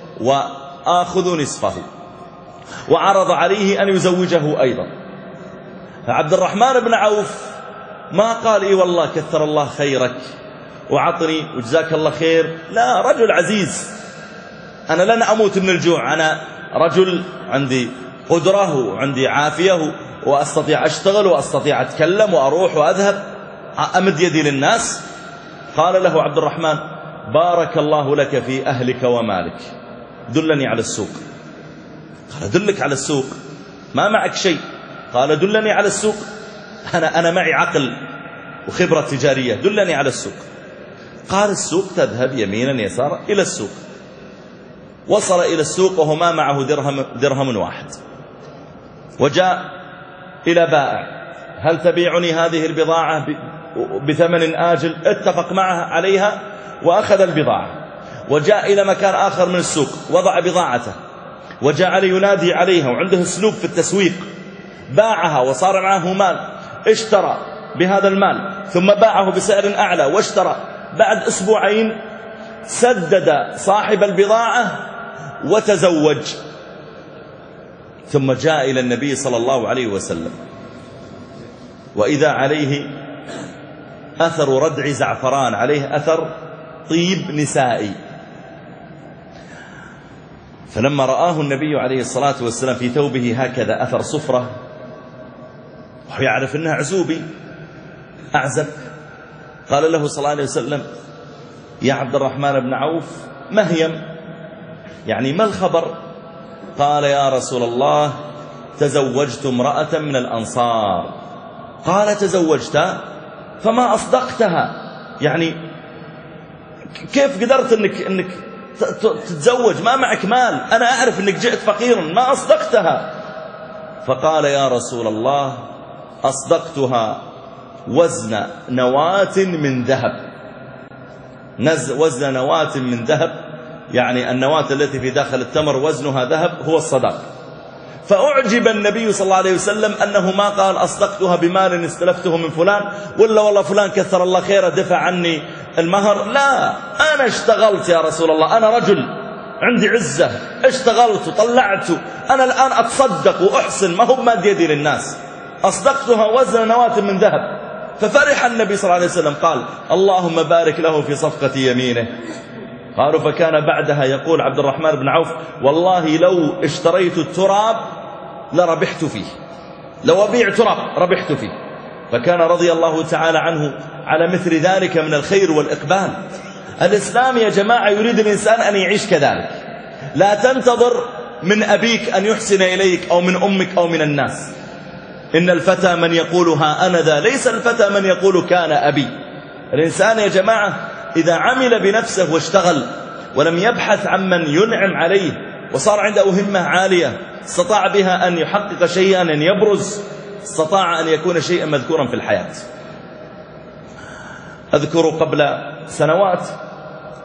وآخذ نصفه. وعرض عليه أن يزوجه أيضا. فعبد الرحمن بن عوف ما قال: إي والله كثر الله خيرك وعطني وجزاك الله خير، لا، رجل عزيز، أنا لن أموت من الجوع، أنا رجل عندي قدرة وعندي عافية وأستطيع أشتغل وأستطيع أتكلم وأروح وأذهب، أمد يدي للناس. قال له عبد الرحمن: بارك الله لك في أهلك ومالك، دلني على السوق. قال: دلك على السوق؟ ما معك شيء. قال: دلني على السوق، أنا, أنا معي عقل وخبرة تجارية، دلني على السوق. قال: السوق تذهب يمينا يسارا إلى السوق. وصل إلى السوق وهو ما معه درهم, درهم واحد، وجاء إلى بائع: هل تبيعني هذه البضاعة بثمن آجل؟ اتفق معه عليها وأخذ البضاعة. وجاء إلى مكان آخر من السوق، وضع بضاعته وجعل ينادي عليها، وعنده اسلوب في التسويق، باعها وصار معه مال، اشترى بهذا المال ثم باعه بسعر أعلى واشترى. بعد أسبوعين سدد صاحب البضاعة وتزوج. ثم جاء إلى النبي صلى الله عليه وسلم، وإذا عليه أثر ردع زعفران، عليه أثر طيب نسائي. فلما رآه النبي عليه الصلاة والسلام في ثوبه هكذا أثر صفرة، وهو يعرف أنها عزوبي أعزب، قال له صلى الله عليه وسلم: يا عبد الرحمن بن عوف، ما هي؟ يعني ما الخبر؟ قال: يا رسول الله، تزوجت امرأة من الأنصار. قال: تزوجتها؟ فما أصدقتها، يعني كيف قدرت أنك, إنك تتزوج ما معك مال؟ أنا أعرف أنك جئت فقيرا، ما أصدقتها. فقال: يا رسول الله، أصدقتها وزن نواة من ذهب. وزن نواة من ذهب، يعني النواة التي في داخل التمر وزنها ذهب، هو الصداق. فأعجب النبي صلى الله عليه وسلم أنه ما قال: أصدقتها بمال استلفته من فلان، ولا والله فلان كثر الله خيره دفع عني المهر. لا، أنا اشتغلت يا رسول الله، أنا رجل عندي عزة، اشتغلت وطلعت، أنا الآن أتصدق وأحسن، ما هو ماد يدي للناس. أصدقتها وزن نواة من ذهب. ففرح النبي صلى الله عليه وسلم، قال: اللهم بارك له في صفقة يمينه. قالوا: فكان بعدها يقول عبد الرحمن بن عوف: والله لو اشتريت التراب لربحت فيه، لو أبيع تراب ربحت فيه. فكان رضي الله تعالى عنه على مثل ذلك من الخير والإقبال. الإسلام يا جماعة يريد الإنسان أن يعيش كذلك. لا تنتظر من أبيك أن يحسن إليك أو من أمك أو من الناس. إن الفتى من يقول ها أنا ذا، ليس الفتى من يقول كان أبي. الإنسان يا جماعة إذا عمل بنفسه واشتغل ولم يبحث عن من ينعم عليه وصار عنده همة عالية، استطاع بها أن يحقق شيئا، أن يبرز، استطاع أن يكون شيئا مذكورا في الحياة. أذكر قبل سنوات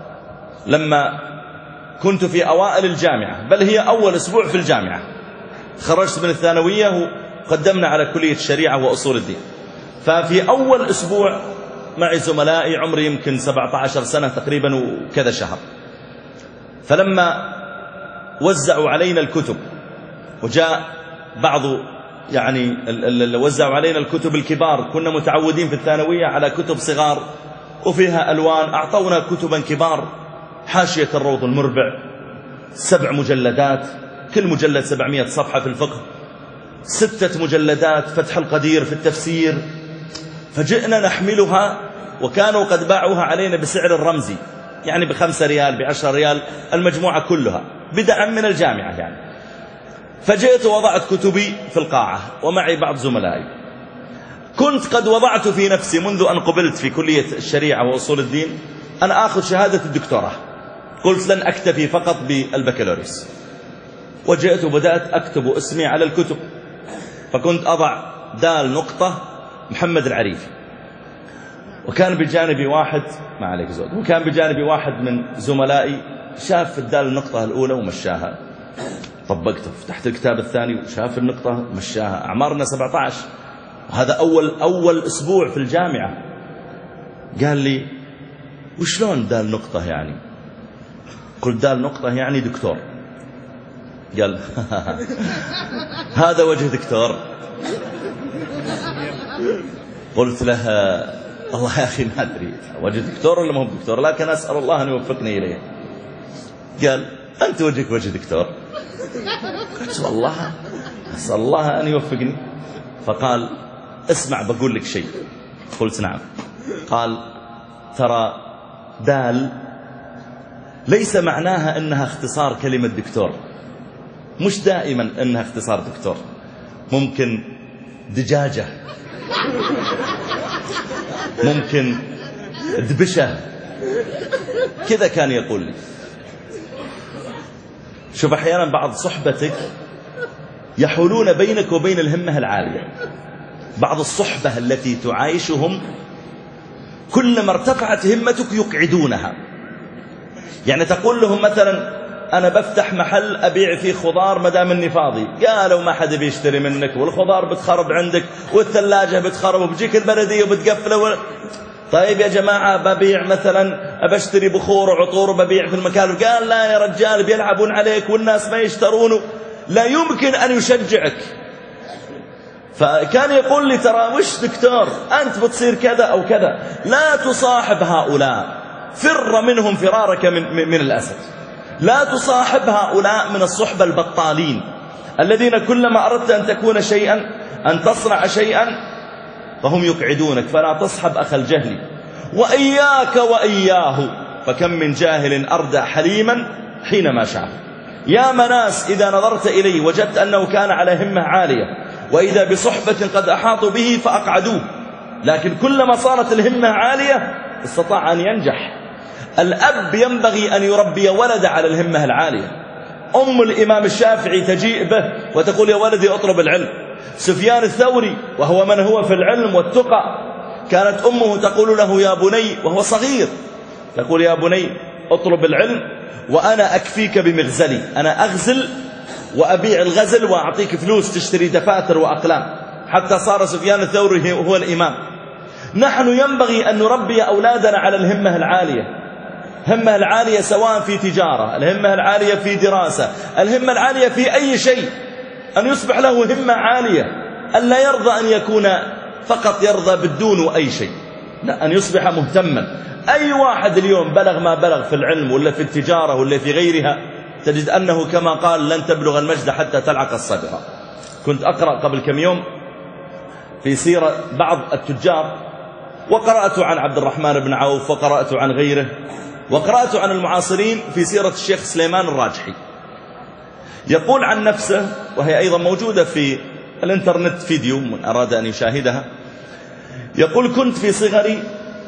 لما كنت في أوائل الجامعة، بل هي أول أسبوع في الجامعة، خرجت من الثانوية وقدمنا على كلية الشريعة وأصول الدين. ففي أول أسبوع معي زملائي عمري يمكن سبعة عشر سنة تقريبا وكذا شهر، فلما وزعوا علينا الكتب وجاء بعض يعني وزعوا علينا الكتب الكبار، كنا متعودين في الثانوية على كتب صغار وفيها ألوان، أعطونا كتبا كبار، حاشية الروض المربع سبع مجلدات، كل مجلد سبعمائة صفحة في الفقه، ستة مجلدات فتح القدير في التفسير. فجئنا نحملها وكانوا قد باعوها علينا بسعر الرمزي، يعني بخمسة ريال بعشرة ريال المجموعة كلها بدعم من الجامعة يعني. فجئت ووضعت كتبي في القاعة ومعي بعض زملائي. كنت قد وضعت في نفسي منذ أن قبلت في كلية الشريعة وأصول الدين أن آخذ شهادة الدكتوراه، قلت لن أكتفي فقط بالبكالوريوس. وجئت وبدأت أكتب اسمي على الكتب، فكنت أضع دال نقطة محمد العريفي، وكان بجانبي واحد ما عليك زود وكان بجانبي واحد من زملائي شاف الدال النقطة الأولى ومشاها، طبقته فتحت الكتاب الثاني وشاف النقطة ومشاها. أعمارنا سبعة عشر وهذا أول أول أسبوع في الجامعة. قال لي وشلون دال نقطة يعني؟ قلت دال نقطة يعني دكتور. قال هذا وجه دكتور. قلت له الله يا أخي ما أدري وجه دكتور ولا ما هو دكتور، لكن أسأل الله أن يوفقني إليه. قال أنت وجهك وجه دكتور. قلت والله أسأل الله أن يوفقني. فقال اسمع بقول لك شيء. قلت نعم. قال ترى دال ليس معناها أنها اختصار كلمة دكتور، مش دائما أنها اختصار دكتور، ممكن دجاجة، ممكن دبشة، كذا كان يقول لي. شوف أحيانا بعض صحبتك يحولون بينك وبين الهمة العالية. بعض الصحبة التي تعايشهم كلما ارتفعت همتك يقعدونها. يعني تقول لهم مثلا أنا بفتح محل أبيع فيه خضار مدام إني فاضي، قالوا ما حد بيشتري منك والخضار بتخرب عندك والثلاجة بتخرب وبجيك البلدية وبتقفله و... طيب يا جماعة ببيع مثلا بشتري بخور وعطور وببيع في المكان. قال لا يا رجال بيلعبون عليك والناس ما يشترونه، لا يمكن أن يشجعك. فكان يقول لي ترى وش دكتور أنت بتصير كذا أو كذا، لا تصاحب هؤلاء، فر منهم فرارك من, من الأسد. لا تصاحب هؤلاء من الصحبة البطالين الذين كلما أردت أن تكون شيئا أن تصنع شيئا فهم يقعدونك. فلا تصحب أخ الجهل، وإياك وإياه، فكم من جاهل أردى حليما حينما شاف. يا مناس إذا نظرت إليه وجدت أنه كان على همة عالية، وإذا بصحبة قد أحاطوا به فأقعدوه، لكن كلما صارت الهمة عالية استطاع أن ينجح. الأب ينبغي أن يربي ولد على الهمة العالية. أم الإمام الشافعي تجيء به وتقول يا ولدي أطلب العلم. سفيان الثوري وهو من هو في العلم والتقى كانت أمه تقول له يا بني وهو صغير، تقول يا بني أطلب العلم وأنا أكفيك بمغزلي، أنا أغزل وأبيع الغزل وأعطيك فلوس تشتري دفاتر وأقلام، حتى صار سفيان الثوري هو الإمام. نحن ينبغي أن نربي أولادنا على الهمة العالية. الهمة العالية سواء في تجارة، الهمة العالية في دراسة، الهمة العالية في أي شيء، أن يصبح له همة عالية، أن لا يرضى أن يكون فقط يرضى بالدون أي شيء، لا، أن يصبح مهتما. أي واحد اليوم بلغ ما بلغ في العلم ولا في التجارة ولا في غيرها تجد أنه كما قال لن تبلغ المجد حتى تلعق الصدر. كنت أقرأ قبل كم يوم في سيرة بعض التجار، وقرأت عن عبد الرحمن بن عوف وقرأت عن غيره وقرأت عن المعاصرين في سيرة الشيخ سليمان الراجحي. يقول عن نفسه، وهي أيضا موجودة في الانترنت فيديو من أراد أن يشاهدها، يقول كنت في صغري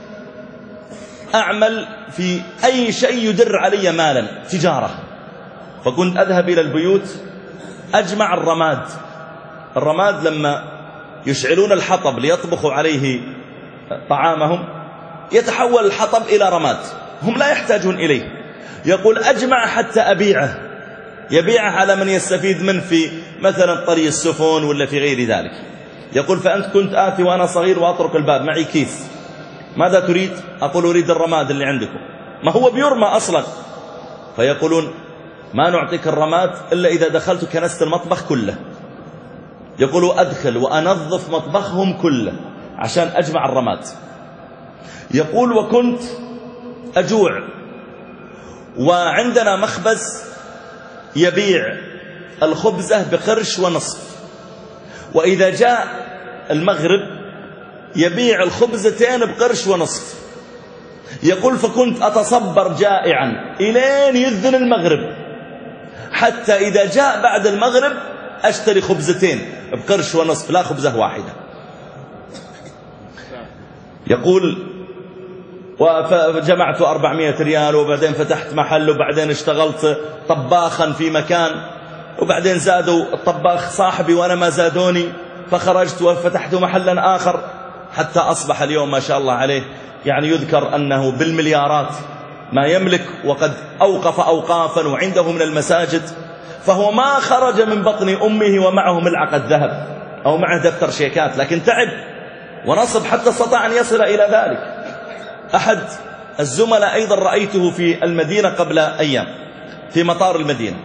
أعمل في أي شيء يدر علي مالا، تجارة، فكنت أذهب إلى البيوت أجمع الرماد. الرماد لما يشعلون الحطب ليطبخوا عليه طعامهم يتحول الحطب إلى رماد، هم لا يحتاجون إليه. يقول أجمع حتى أبيعه، يبيعه على من يستفيد منه في مثلا طري السفن ولا في غير ذلك. يقول فأنت كنت آتي وأنا صغير وأطرق الباب معي كيس، ماذا تريد؟ أقول أريد الرماد اللي عندكم، ما هو بيرمى أصلا. فيقولون ما نعطيك الرماد إلا إذا دخلت كنست المطبخ كله. يقولوا أدخل وأنظف مطبخهم كله عشان أجمع الرماد. يقول وكنت أجوع وعندنا مخبز يبيع الخبزة بقرش ونصف، وإذا جاء المغرب يبيع الخبزتين بقرش ونصف. يقول فكنت أتصبر جائعا إلين يذن المغرب، حتى إذا جاء بعد المغرب أشتري خبزتين بقرش ونصف لا خبزة واحدة. يقول وجمعت أربعمائة ريال وبعدين فتحت محل وبعدين اشتغلت طباخا في مكان وبعدين زادوا الطباخ صاحبي وأنا ما زادوني فخرجت وفتحت محلا آخر حتى أصبح اليوم ما شاء الله عليه يعني يذكر أنه بالمليارات ما يملك، وقد أوقف أوقافا وعنده من المساجد. فهو ما خرج من بطن أمه ومعه ملعقة ذهب أو معه دفتر شيكات، لكن تعب ونصب حتى استطاع أن يصل إلى ذلك. أحد الزملاء أيضا رأيته في المدينة قبل أيام في مطار المدينة،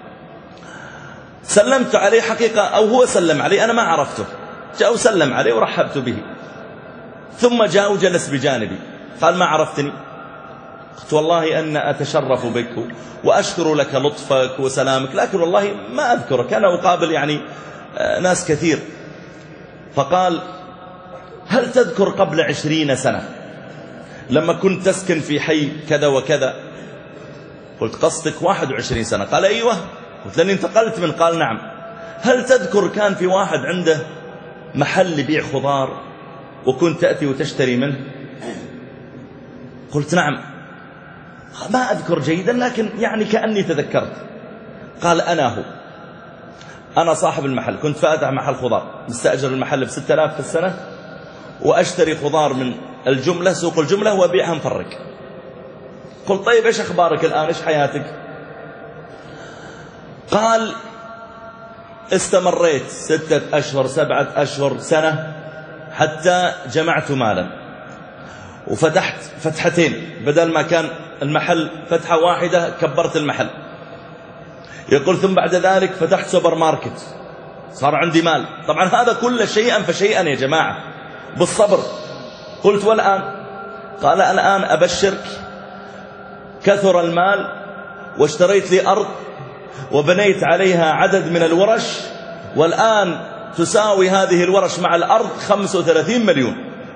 سلمت عليه حقيقة أو هو سلم علي أنا ما عرفته، جاء وسلم عليه ورحبت به، ثم جاء وجلس بجانبي قال ما عرفتني؟ قلت والله أن أتشرف بك وأشكر لك لطفك وسلامك، لكن والله ما أذكرك، أنا أقابل يعني ناس كثير. فقال هل تذكر قبل عشرين سنة لما كنت تسكن في حي كذا وكذا؟ قلت قصدك واحد وعشرين سنة؟ قال أيوة. قلت لأني انتقلت من، قال نعم. هل تذكر كان في واحد عنده محل يبيع خضار وكنت تأتي وتشتري منه؟ قلت نعم. ما أذكر جيدا لكن يعني كأني تذكرت. قال أنا هو، أنا صاحب المحل، كنت فاتح محل خضار مستأجر المحل بستة آلاف في السنة وأشتري خضار من الجملة سوق الجملة وأبيعها مفرق. قلت طيب إيش أخبارك الآن، إيش حياتك؟ قال استمريت ستة أشهر سبعة أشهر سنة حتى جمعت مالا وفتحت فتحتين، بدل ما كان المحل فتحة واحدة كبرت المحل. يقول ثم بعد ذلك فتحت سوبر ماركت، صار عندي مال. طبعا هذا كله شيئا فشيئا يا جماعة بالصبر. قلت والآن؟ قال الآن أبشرك كثر المال واشتريت لي أرض وبنيت عليها عدد من الورش، والآن تساوي هذه الورش مع الأرض خمسة وثلاثين مليون.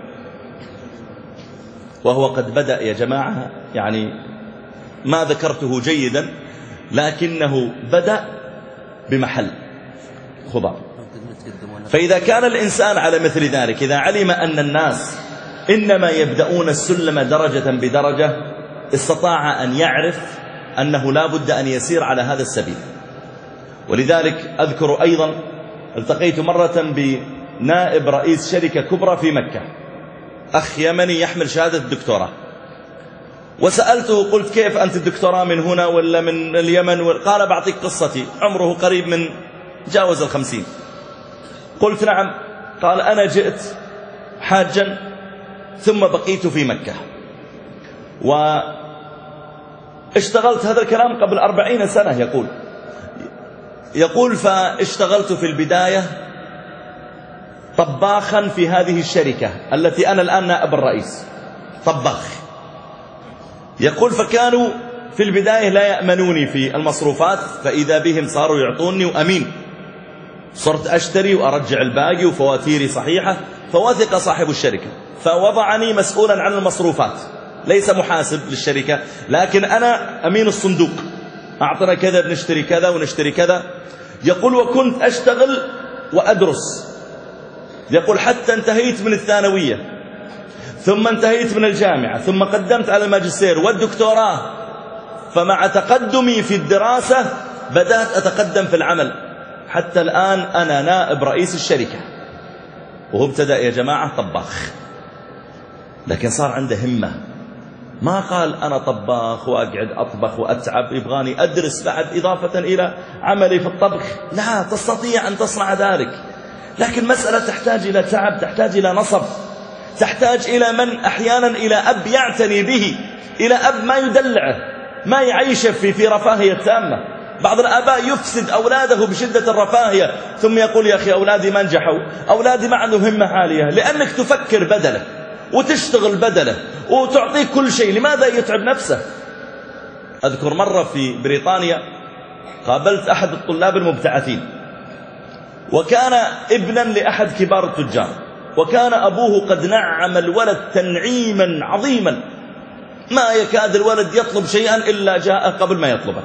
وهو قد بدأ يا جماعة يعني ما ذكرته جيدا، لكنه بدأ بمحل خضار. فإذا كان الإنسان على مثل ذلك، إذا علم أن الناس إنما يبدأون السلم درجة بدرجة، استطاع أن يعرف أنه لا بد أن يسير على هذا السبيل. ولذلك أذكر أيضا التقيت مرة بنائب رئيس شركة كبرى في مكة، أخ يمني يحمل شهادة الدكتوراه، وسألته قلت كيف أنت الدكتوراه من هنا ولا من اليمن؟ قال بعطيك قصتي، عمره قريب من جاوز الخمسين. قلت نعم. قال أنا جئت حاجا ثم بقيت في مكة واشتغلت، هذا الكلام قبل أربعين سنة. يقول يقول فاشتغلت في البداية طباخا في هذه الشركة التي أنا الآن نائب الرئيس، طباخ. يقول فكانوا في البداية لا يأمنوني في المصروفات، فإذا بهم صاروا يعطوني وأمين، صرت أشتري وأرجع الباقي وفواتيري صحيحة، فوثق صاحب الشركة فوضعني مسؤولا عن المصروفات، ليس محاسب للشركة لكن أنا أمين الصندوق، أعطنا كذا بنشتري كذا ونشتري كذا. يقول وكنت أشتغل وأدرس، يقول حتى انتهيت من الثانوية ثم انتهيت من الجامعة ثم قدمت على الماجستير والدكتوراه، فمع تقدمي في الدراسة بدأت أتقدم في العمل، حتى الآن أنا نائب رئيس الشركة. وهو ابتدأ يا جماعة طباخ، لكن صار عنده همة ما قال أنا طباخ وأقعد أطبخ وأتعب، يبغاني أدرس بعد إضافة إلى عملي في الطبخ. لا، تستطيع أن تصنع ذلك، لكن مسألة تحتاج إلى تعب، تحتاج إلى نصب، تحتاج إلى من أحيانا إلى أب يعتني به، إلى أب ما يدلعه، ما يعيشه في, في رفاهية تامة. بعض الآباء يفسد أولاده بشدة الرفاهية، ثم يقول يا أخي أولادي ما نجحوا، أولادي ما عندهم همة عالية، لأنك تفكر بدله وتشتغل بدله وتعطيه كل شيء، لماذا يتعب نفسه؟ أذكر مرة في بريطانيا قابلت أحد الطلاب المبتعثين، وكان ابنا لأحد كبار التجار، وكان أبوه قد نعم الولد تنعيما عظيما، ما يكاد الولد يطلب شيئا إلا جاء قبل ما يطلبه.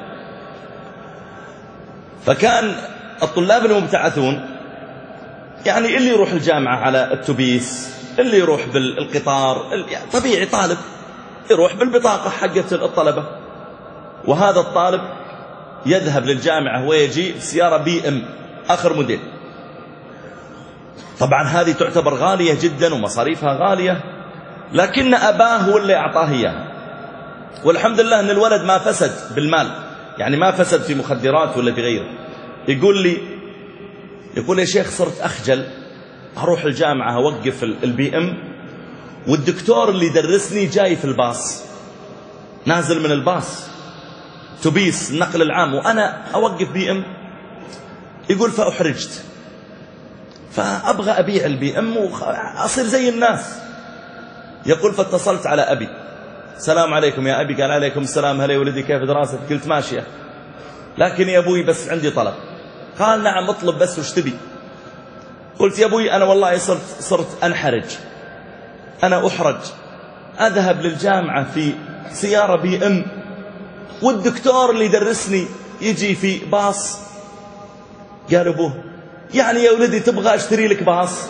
فكان الطلاب المبتعثون يعني اللي يروح الجامعة على التوبيس، اللي يروح بالقطار، يعني طبيعي طالب يروح بالبطاقة حقت الطلبة، وهذا الطالب يذهب للجامعة ويجي في سيارة بي ام آخر موديل. طبعا هذه تعتبر غالية جدا ومصاريفها غالية، لكن أباه هو اللي أعطاه إياها. والحمد لله أن الولد ما فسد بالمال، يعني ما فسد في مخدرات ولا في غيره. يقول لي يقول يا شيخ صرت أخجل أروح الجامعة أوقف البي ام، والدكتور اللي درسني جاي في الباص، نازل من الباص توبيس النقل العام، وأنا أوقف بي ام. يقول فأحرجت، فأبغى أبيع البي ام وأصير زي الناس. يقول فاتصلت على أبي، السلام عليكم يا أبي. قال عليكم السلام، هلا يا ولدي كيف دراستك؟ قلت ماشية، لكن يا أبوي بس عندي طلب. قال نعم اطلب بس وش تبي؟ قلت يا أبوي أنا والله صرت, صرت أنحرج، أنا أحرج أذهب للجامعة في سيارة بي ام، والدكتور اللي يدرسني يجي في باص. قال أبوه يعني يا ولدي تبغى أشتري لك باص؟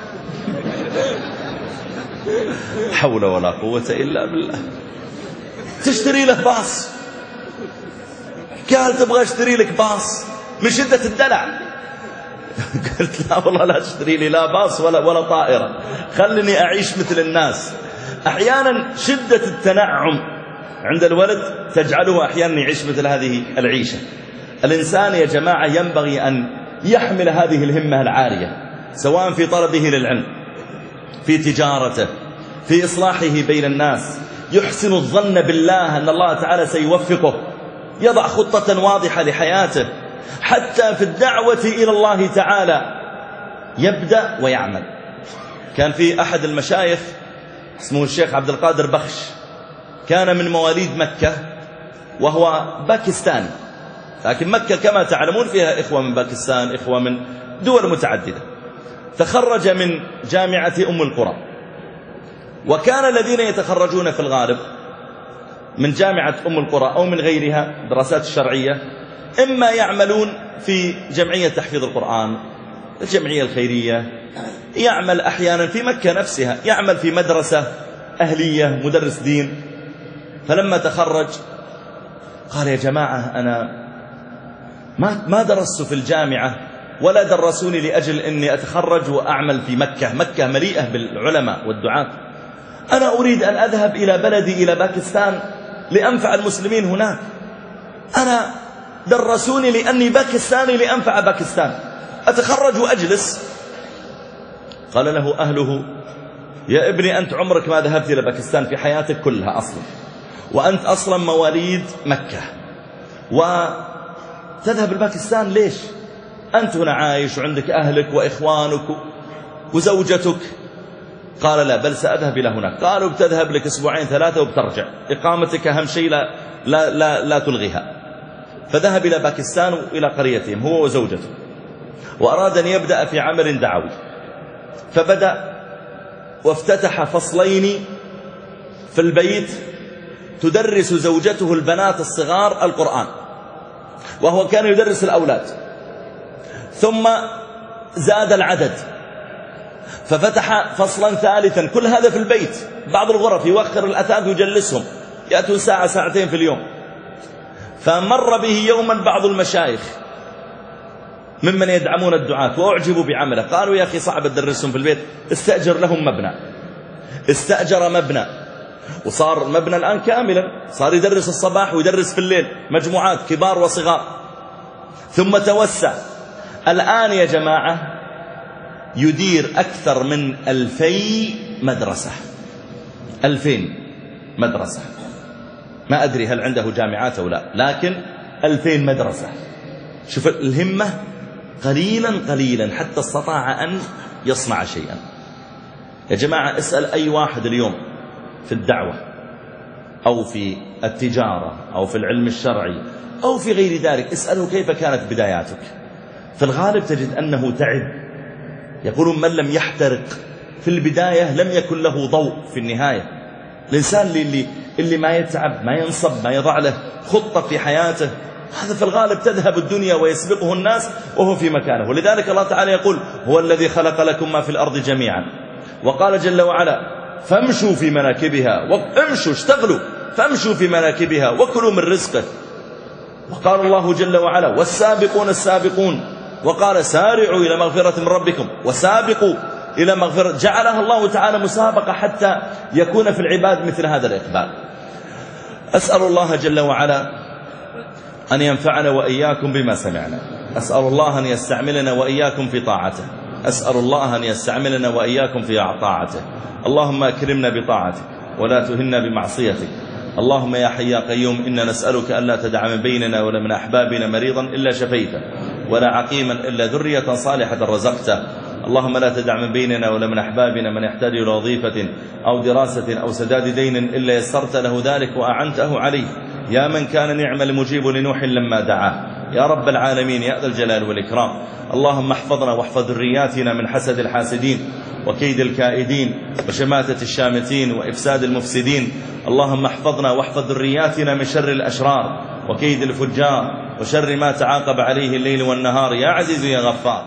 حول ولا قوة إلا بالله، تشتري له باص؟ قال تبغى أشتري لك باص من شدة الدلع. قلت لا والله لا تشتري لي لا باص ولا, ولا طائرة، خلني أعيش مثل الناس. أحيانا شدة التنعم عند الولد تجعله أحيانا يعيش مثل هذه العيشة. الإنسان يا جماعة ينبغي أن يحمل هذه الهمة العالية، سواء في طلبه للعلم، في تجارته، في إصلاحه بين الناس، يحسن الظن بالله أن الله تعالى سيوفقه، يضع خطة واضحة لحياته، حتى في الدعوة إلى الله تعالى يبدأ ويعمل. كان في أحد المشايخ اسمه الشيخ عبد القادر بخش، كان من مواليد مكة وهو باكستاني، لكن مكة كما تعلمون فيها إخوة من باكستان، إخوة من دول متعددة. تخرج من جامعة أم القرى، وكان الذين يتخرجون في الغالب من جامعة أم القرى أو من غيرها دراسات الشرعية إما يعملون في جمعية تحفيظ القرآن، الجمعية الخيرية، يعمل أحيانا في مكة نفسها، يعمل في مدرسة أهلية مدرس دين. فلما تخرج قال يا جماعة أنا ما ما درست في الجامعة ولا درسوني لأجل أني أتخرج وأعمل في مكة، مكة مليئة بالعلماء والدعاة، أنا أريد أن أذهب إلى بلدي إلى باكستان لأنفع المسلمين هناك، أنا درسوني لأني باكستاني لأنفع باكستان، أتخرج وأجلس. قال له أهله يا ابني أنت عمرك ما ذهبت إلى باكستان في حياتك كلها أصلا، وأنت أصلا مواليد مكة، وتذهب لباكستان ليش؟ أنت هنا عايش وعندك أهلك وإخوانك وزوجتك. قال لا بل سأذهب إلى هناك. قالوا بتذهب لك أسبوعين ثلاثة وبترجع، إقامتك أهم شيء لا, لا, لا, لا تلغيها. فذهب إلى باكستان وإلى قريتهم هو وزوجته، وأراد أن يبدأ في عمل دعوي، فبدأ وافتتح فصلين في البيت تدرس زوجته البنات الصغار القرآن، وهو كان يدرس الأولاد، ثم زاد العدد ففتح فصلا ثالثا، كل هذا في البيت، بعض الغرف يوخر الأثاث ويجلسهم، يأتون ساعة ساعتين في اليوم. فمر به يوما بعض المشايخ ممن يدعمون الدعاة وأعجبوا بعمله، قالوا يا أخي صعب تدرسهم في البيت، استأجر لهم مبنى. استأجر مبنى وصار مبنى الآن كاملا، صار يدرس الصباح ويدرس في الليل، مجموعات كبار وصغار. ثم توسع الآن يا جماعة يدير أكثر من ألفي مدرسة، ألفين مدرسة. ما أدري هل عنده جامعات أو لا، لكن ألفين مدرسة. شوف الهمة، قليلا قليلا حتى استطاع أن يصنع شيئا. يا جماعة اسأل أي واحد اليوم في الدعوة أو في التجارة أو في العلم الشرعي أو في غير ذلك، اسأله كيف كانت بداياتك. في الغالب تجد أنه تعب. يقولون من لم يحترق في البداية لم يكن له ضوء في النهاية. الإنسان اللي, اللي ما يتعب، ما ينصب، ما يضع له خطة في حياته، هذا في الغالب تذهب الدنيا ويسبقه الناس وهو في مكانه. ولذلك الله تعالى يقول هو الذي خلق لكم ما في الأرض جميعا، وقال جل وعلا فامشوا في مناكبها، وامشوا اشتغلوا فامشوا في مناكبها وكلوا من رزقه. وقال الله جل وعلا والسابقون السابقون، وقال سارعوا إلى مغفرة من ربكم وسابقوا إلى مغفرة. جعلها الله تعالى مسابقة حتى يكون في العباد مثل هذا الإقبال. أسأل الله جل وعلا أن ينفعنا وإياكم بما سمعنا، أسأل الله أن يستعملنا وإياكم في طاعته، أسأل الله أن يستعملنا وإياكم في طاعته. اللهم أكرمنا بطاعتك ولا تهنا بمعصيتك. اللهم يا حي يا قيوم إنا نسألك ألا تدع من بيننا ولا من أحبابنا مريضا إلا شفيته، ولا عقيما إلا ذرية صالحة رزقته. اللهم لا تدع من بيننا ولا من أحبابنا من يحتاج إلى وظيفة أو دراسة أو سداد دين إلا يسرت له ذلك وأعنته عليه، يا من كان نعم المجيب لنوح لما دعاه، يا رب العالمين يا ذا الجلال والإكرام. اللهم احفظنا واحفظ ذرياتنا من حسد الحاسدين وكيد الكائدين وشماتة الشامتين وإفساد المفسدين. اللهم احفظنا واحفظ ذرياتنا من شر الأشرار وكيد الفجار وشر ما تعاقب عليه الليل والنهار، يا عزيز يا غفار.